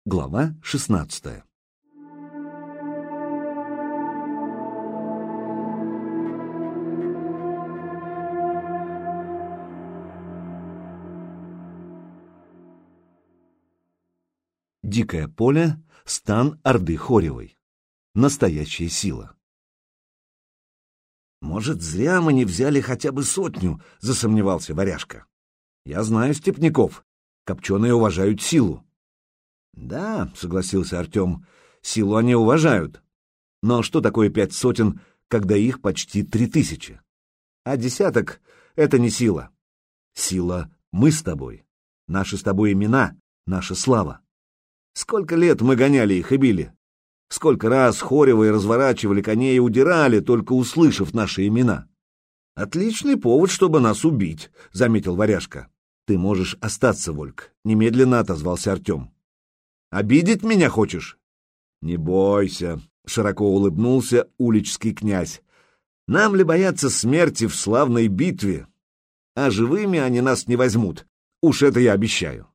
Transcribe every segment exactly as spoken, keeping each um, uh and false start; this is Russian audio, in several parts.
Глава шестнадцатая. Дикое поле, стан Орды Хоревой. Настоящая сила. «Может, зря мы не взяли хотя бы сотню», — засомневался Варяжка. «Я знаю степняков. Копченые уважают силу». «Да», — согласился Артем, — «силу они уважают. Но что такое пять сотен, когда их почти три тысячи? А десяток — это не сила. Сила — мы с тобой. Наши с тобой имена, наша слава. Сколько лет мы гоняли их и били? Сколько раз хоревые разворачивали коней и удирали, только услышав наши имена? Отличный повод, чтобы нас убить», — заметил Варяжка. «Ты можешь остаться, Вольк», — немедленно отозвался Артем. «Обидеть меня хочешь?» «Не бойся», — широко улыбнулся уличский князь. «Нам ли бояться смерти в славной битве? А живыми они нас не возьмут, уж это я обещаю».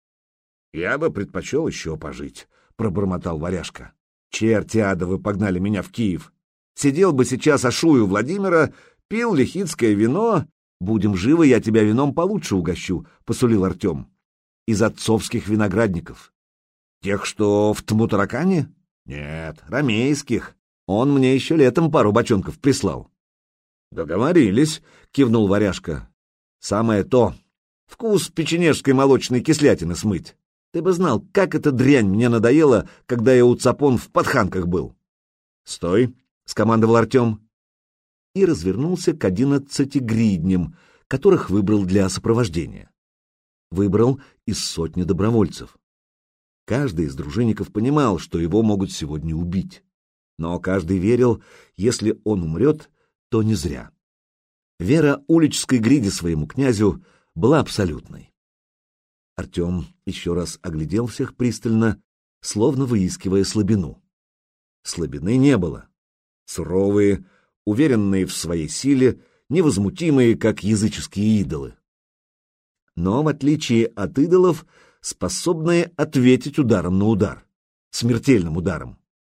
«Я бы предпочел еще пожить», — пробормотал Варяжка. «Черти адовы погнали меня в Киев. Сидел бы сейчас Ашую Владимира, пил лихицкое вино. Будем живы, я тебя вином получше угощу», — посулил Артем. «Из отцовских виноградников». «Тех, что в Тмутаракане?» «Нет, ромейских. Он мне еще летом пару бочонков прислал». «Договорились», — кивнул Варяжка. «Самое то. Вкус печенежской молочной кислятины смыть. Ты бы знал, как эта дрянь мне надоела, когда я у цапон в подханках был». «Стой», — скомандовал Артем. И развернулся к одиннадцати гридням, которых выбрал для сопровождения. Выбрал из сотни добровольцев. Каждый из дружинников понимал, что его могут сегодня убить. Но каждый верил, если он умрет, то не зря. Вера уличской гриди своему князю была абсолютной. Артем еще раз оглядел всех пристально, словно выискивая слабину. Слабины не было. Суровые, уверенные в своей силе, невозмутимые, как языческие идолы. Но, в отличие от идолов, способные ответить ударом на удар, смертельным ударом.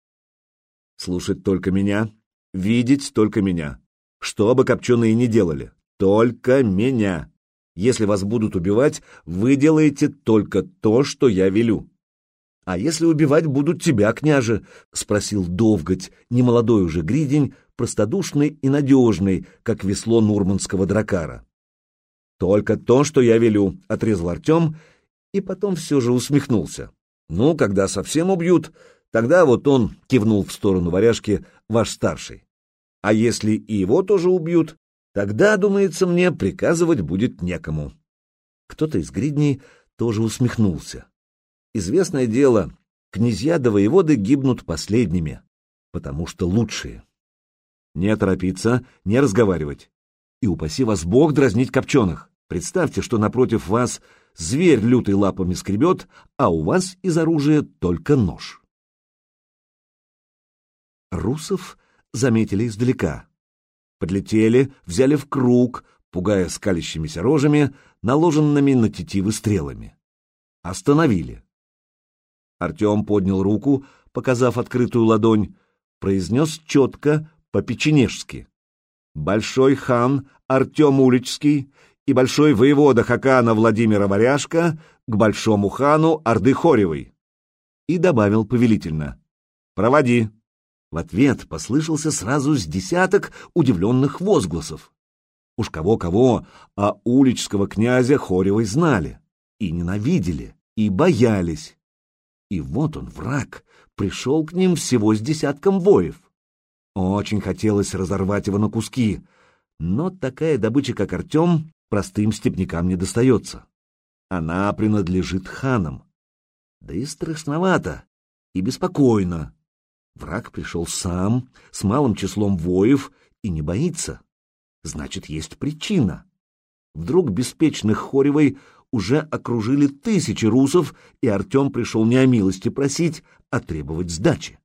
Слушать только меня, видеть только меня. Что бы копченые ни делали, только меня. Если вас будут убивать, вы делаете только то, что я велю. «А если убивать будут тебя, княже?» — спросил Довготь, немолодой уже гридень, простодушный и надежный, как весло нурманского дракара. «Только то, что я велю», — отрезал Артем, и потом все же усмехнулся. «Ну, когда совсем убьют, тогда вот он», — кивнул в сторону Варяжки, — «ваш старший. А если и его тоже убьют, тогда, думается мне, приказывать будет некому». Кто-то из гридней тоже усмехнулся. Известное дело, князья да воеводы гибнут последними, потому что лучшие. Не торопиться, не разговаривать. И упаси вас Бог дразнить копченых. Представьте, что напротив вас зверь лютый лапами скребет, а у вас из оружия только нож. Русов заметили издалека. Подлетели, взяли в круг, пугая скалящимися рожами, наложенными на тетивы стрелами. Остановили. Артем поднял руку, показав открытую ладонь, произнес четко по-печенежски: «Большой хан Артем Уличский и большой воевода Хакана Владимира Варяжка к большому хану Орды Хоревой». И добавил повелительно: «Проводи». В ответ послышался сразу с десяток удивленных возгласов. Уж кого-кого, а уличского князя Хоревой знали, и ненавидели, и боялись. И вот он, враг, пришел к ним всего с десятком воев. Очень хотелось разорвать его на куски, но такая добыча, как Артем, простым степнякам не достается. Она принадлежит ханам. Да и страшновато, и беспокойно. Враг пришел сам, с малым числом воев, и не боится. Значит, есть причина. Вдруг беспечных Хоревой уже окружили тысячи русов, и Артем пришел не о милости просить, а требовать сдачи.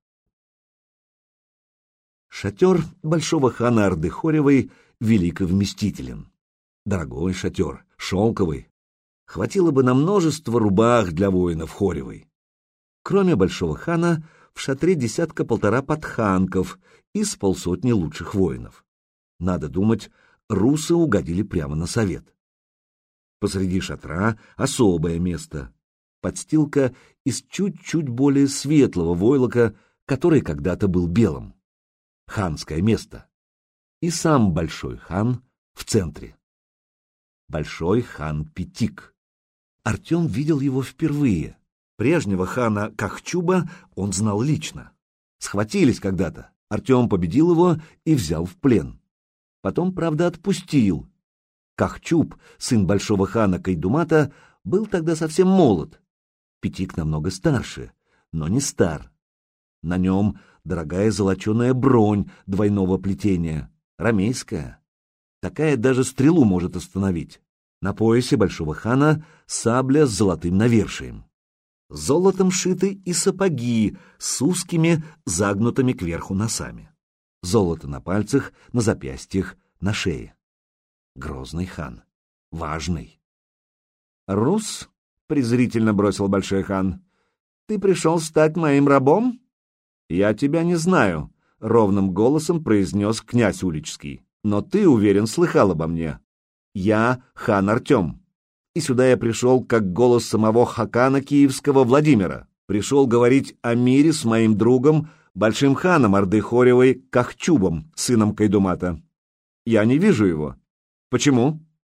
Шатер большого хана Орды Хоревой велик и вместителен. Дорогой шатер, шелковый. Хватило бы на множество рубах для воинов Хоревой. Кроме большого хана, в шатре десятка-полтора подханков и с полсотни лучших воинов. Надо думать, русы угодили прямо на совет. Посреди шатра особое место. Подстилка из чуть-чуть более светлого войлока, который когда-то был белым. Ханское место. И сам большой хан в центре. Большой хан Питик. Артем видел его впервые. Прежнего хана Кахчуба он знал лично. Схватились когда-то. Артем победил его и взял в плен. Потом, правда, отпустил. Кахчуб, сын большого хана Кайдумата, был тогда совсем молод. Питик намного старше, но не стар. На нем дорогая золоченая бронь двойного плетения, ромейская. Такая даже стрелу может остановить. На поясе большого хана сабля с золотым навершием. Золотом шиты и сапоги с узкими, загнутыми кверху носами. Золото на пальцах, на запястьях, на шее. Грозный хан. Важный. «Рус?» — презрительно бросил большой хан. «Ты пришел стать моим рабом?» «Я тебя не знаю», — ровным голосом произнес князь Уличский. «Но ты, уверен, слыхал обо мне. Я хан Артем. И сюда я пришел как голос самого хакана киевского Владимира. Пришел говорить о мире с моим другом, большим ханом Орды Хоревой Кахчубом, сыном Кайдумата. Я не вижу его. Почему?»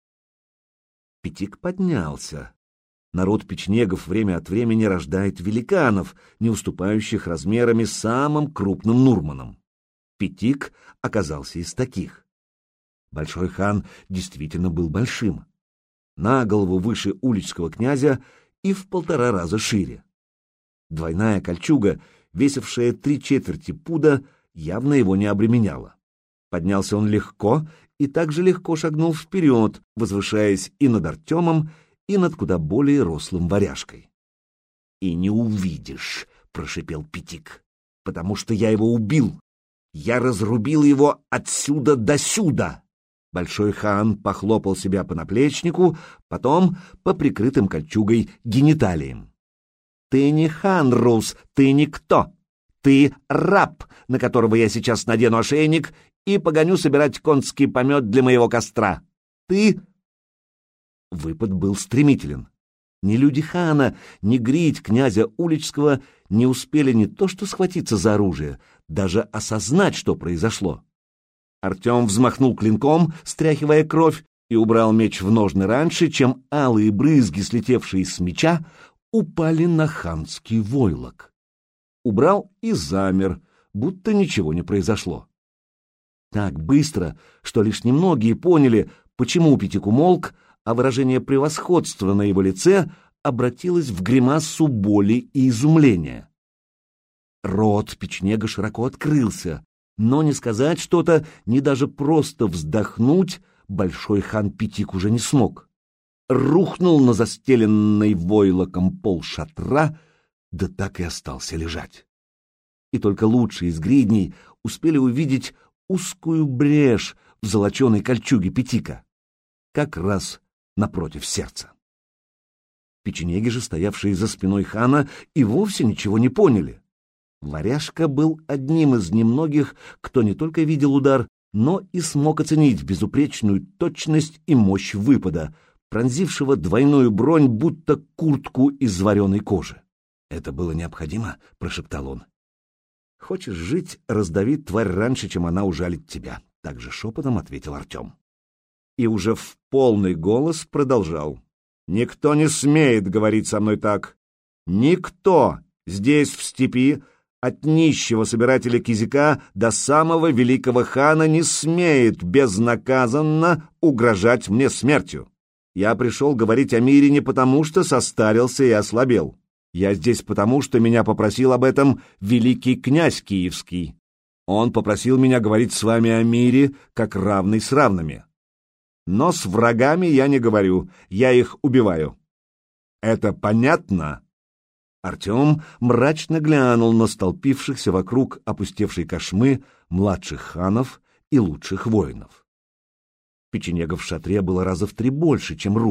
Питик поднялся. Народ печенегов время от времени рождает великанов, не уступающих размерами самым крупным нурманам. Питик оказался из таких. Большой хан действительно был большим. На голову выше уличского князя и в полтора раза шире. Двойная кольчуга, весившая три четверти пуда, явно его не обременяла. Поднялся он легко и также легко шагнул вперед, возвышаясь и над Артемом, и над куда более рослым варяжкой. «И не увидишь», — прошипел Питик, — «потому что я его убил. Я разрубил его отсюда до сюда». Большой хан похлопал себя по наплечнику, потом по прикрытым кольчугой гениталиям. «Ты не хан, Рус, ты никто. Ты раб, на которого я сейчас надену ошейник и погоню собирать конский помет для моего костра. Ты...» Выпад был стремителен. Ни люди хана, ни грить князя Уличского не успели не то что схватиться за оружие, даже осознать, что произошло. Артем взмахнул клинком, стряхивая кровь, и убрал меч в ножны раньше, чем алые брызги, слетевшие с меча, упали на ханский войлок. Убрал и замер, будто ничего не произошло. Так быстро, что лишь немногие поняли, почему Питик умолк, а выражение превосходства на его лице обратилось в гримасу боли и изумления. Рот печенега широко открылся, но не сказать что-то, ни даже просто вздохнуть большой хан Питик уже не смог. Рухнул на застеленный войлоком пол шатра, да так и остался лежать. И только лучшие из гридней успели увидеть узкую брешь в золоченой кольчуге Питика, как раз напротив сердца. Печенеги же, стоявшие за спиной хана, и вовсе ничего не поняли. Варяжка был одним из немногих, кто не только видел удар, но и смог оценить безупречную точность и мощь выпада, пронзившего двойную бронь, будто куртку из вареной кожи. «Это было необходимо», — прошептал он. «Хочешь жить, раздави тварь раньше, чем она ужалит тебя», — также шепотом ответил Артем. И уже в полный голос продолжал. «Никто не смеет говорить со мной так. Никто здесь, в степи, от нищего собирателя кизика до самого великого хана не смеет безнаказанно угрожать мне смертью. Я пришел говорить о мире не потому, что состарился и ослабел. Я здесь потому, что меня попросил об этом великий князь Киевский. Он попросил меня говорить с вами о мире, как равный с равными. Но с врагами я не говорю, я их убиваю. Это понятно?» Артем мрачно глянул на столпившихся вокруг опустевшей кошмы младших ханов и лучших воинов. Печенегов в шатре было раза в три больше, чем русов.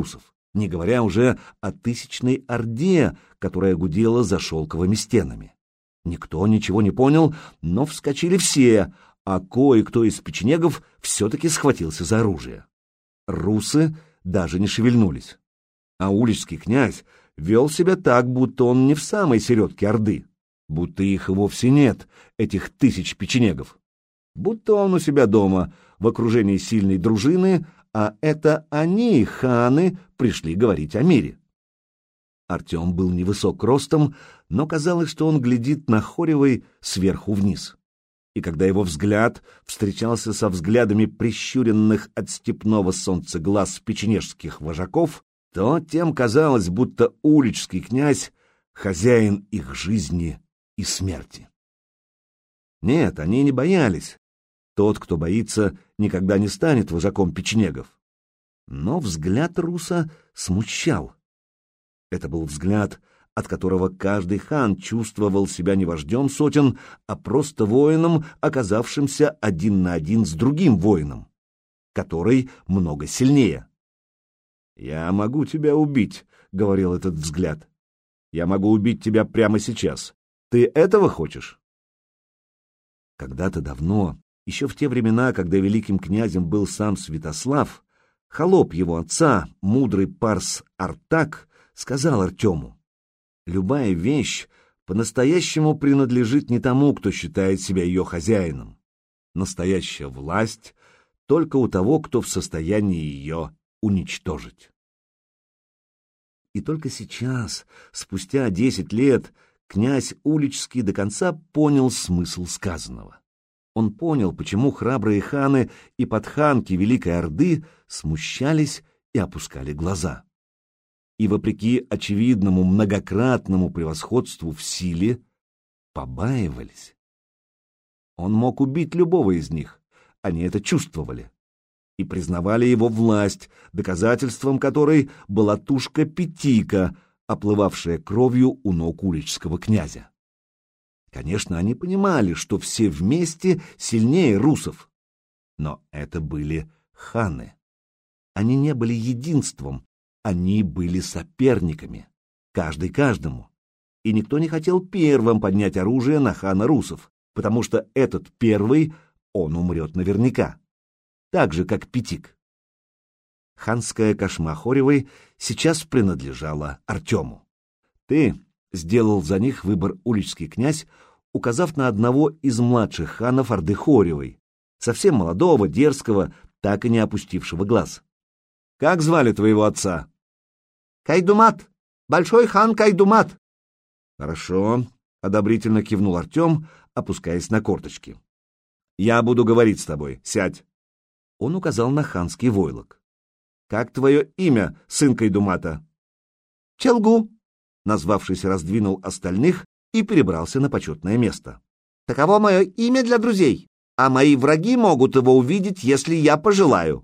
не говоря уже о тысячной орде, которая гудела за шелковыми стенами. Никто ничего не понял, но вскочили все, а кое-кто из печенегов все-таки схватился за оружие. Русы даже не шевельнулись. А уличский князь вел себя так, будто он не в самой середке орды, будто их и вовсе нет, этих тысяч печенегов. Будто он у себя дома, в окружении сильной дружины, а это они, ханы, пришли говорить о мире. Артем был невысок ростом, но казалось, что он глядит на Хоревой сверху вниз. И когда его взгляд встречался со взглядами прищуренных от степного солнца глаз печенежских вожаков, то тем казалось, будто уличский князь — хозяин их жизни и смерти. Нет, они не боялись. Тот, кто боится, никогда не станет вожаком печенегов. Но взгляд руса смущал. Это был взгляд, от которого каждый хан чувствовал себя не вождем сотен, а просто воином, оказавшимся один на один с другим воином, который много сильнее. «Я могу тебя убить», — говорил этот взгляд. «Я могу убить тебя прямо сейчас. Ты этого хочешь?» Когда-то давно, еще в те времена, когда великим князем был сам Святослав, холоп его отца, мудрый парс Артак, сказал Артему: «Любая вещь по-настоящему принадлежит не тому, кто считает себя ее хозяином. Настоящая власть только у того, кто в состоянии ее уничтожить». И только сейчас, спустя десять лет, князь Уличский до конца понял смысл сказанного. Он понял, почему храбрые ханы и подханки Великой Орды смущались и опускали глаза. И, вопреки очевидному многократному превосходству в силе, побаивались. Он мог убить любого из них, они это чувствовали, и признавали его власть, доказательством которой была тушка Петика, оплывавшая кровью у ног уличского князя. Конечно, они понимали, что все вместе сильнее русов, но это были ханы. Они не были единством, они были соперниками, каждый каждому. И никто не хотел первым поднять оружие на хана русов, потому что этот первый, он умрет наверняка, так же, как Петик. Ханская кошма Хоревой сейчас принадлежала Артему. Ты сделал за них выбор уличский князь, указав на одного из младших ханов Орды Хоревой, совсем молодого, дерзкого, так и не опустившего глаз. «Как звали твоего отца?» «Кайдумат! Большой хан Кайдумат!» «Хорошо», — одобрительно кивнул Артем, опускаясь на корточки. «Я буду говорить с тобой. Сядь». Он указал на ханский войлок. «Как твое имя, сын Кайдумата?» «Челгу», назвавшись, раздвинул остальных и перебрался на почетное место. «Таково мое имя для друзей, а мои враги могут его увидеть, если я пожелаю».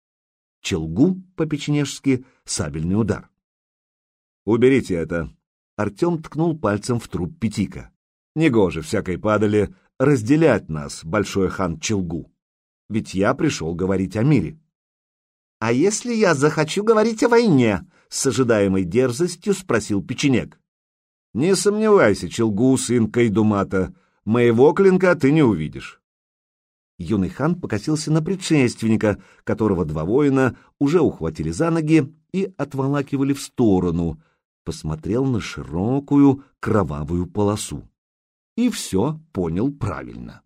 Челгу, по-печенежски, сабельный удар. «Уберите это!» Артем ткнул пальцем в труп Петика. «Негоже всякой падали разделять нас, большой хан Челгу. Ведь я пришел говорить о мире». «А если я захочу говорить о войне?» — с ожидаемой дерзостью спросил печенег. «Не сомневайся, Челгу, сын Кайдумата, моего клинка ты не увидишь». Юный хан покосился на предшественника, которого два воина уже ухватили за ноги и отволакивали в сторону, посмотрел на широкую кровавую полосу. И все понял правильно.